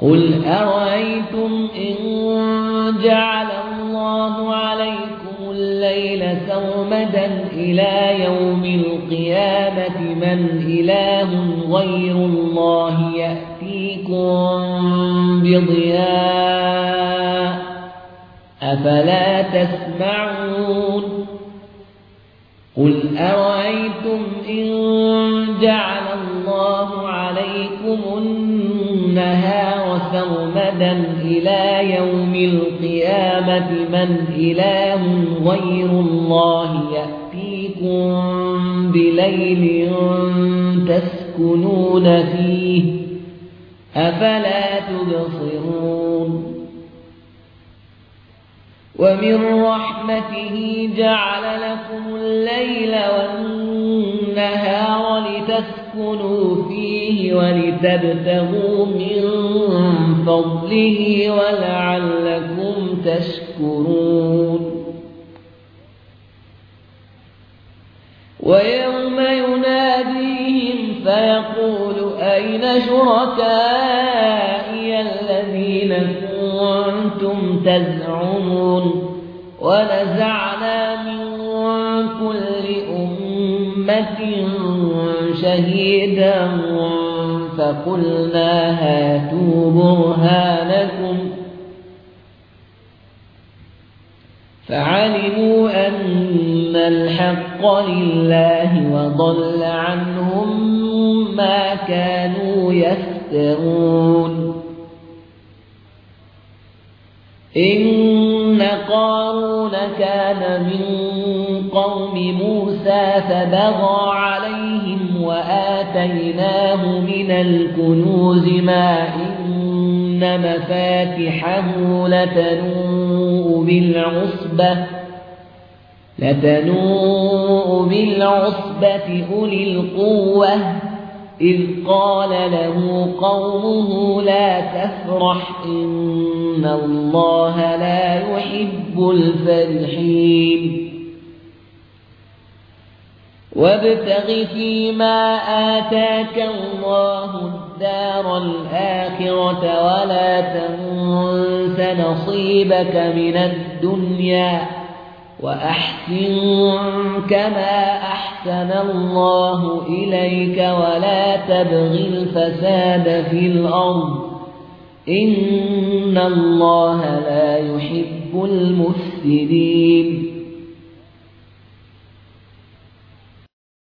قل أرأيتم إن جعل الله عليكم الليل سرمدا إلى يوم القيامة من إله غير الله يأتيكم بضياء أفلا تسمعون قل أرأيتم إن جعل الله عليكم النهار سرمدا إلى يوم القيامة من إله غير الله يأتيكم بليل تسكنون فيه أفلا تبصرون ومن رحمته جعل لكم الليل والنهار لتسكنوا فيه ولتبتغوا من فضله ولعلكم تشكرون ويوم يناديهم فيقول أين شركائي الذين كنتم تزعمون ونزعنا من كل أمة شهيدا فقلنا هاتوا برهانكم فعلموا أن الحق لله وضل عنهم ما كانوا يفترون إن قارون كان من قوم موسى فبغى عليهم وآتيناه من الكنوز ما إن مفاتحه لتنوء بالعصبة أولي القوة إذ قال له قومه لا تفرح إن الله لا يحب الفرحين وابتغ فيما آتاك الله الدار الآخرة ولا تنس نصيبك من الدنيا وأحسن كما أحسن الله إليك ولا تبغ الفساد في الأرض إن الله لا يحب المفسدين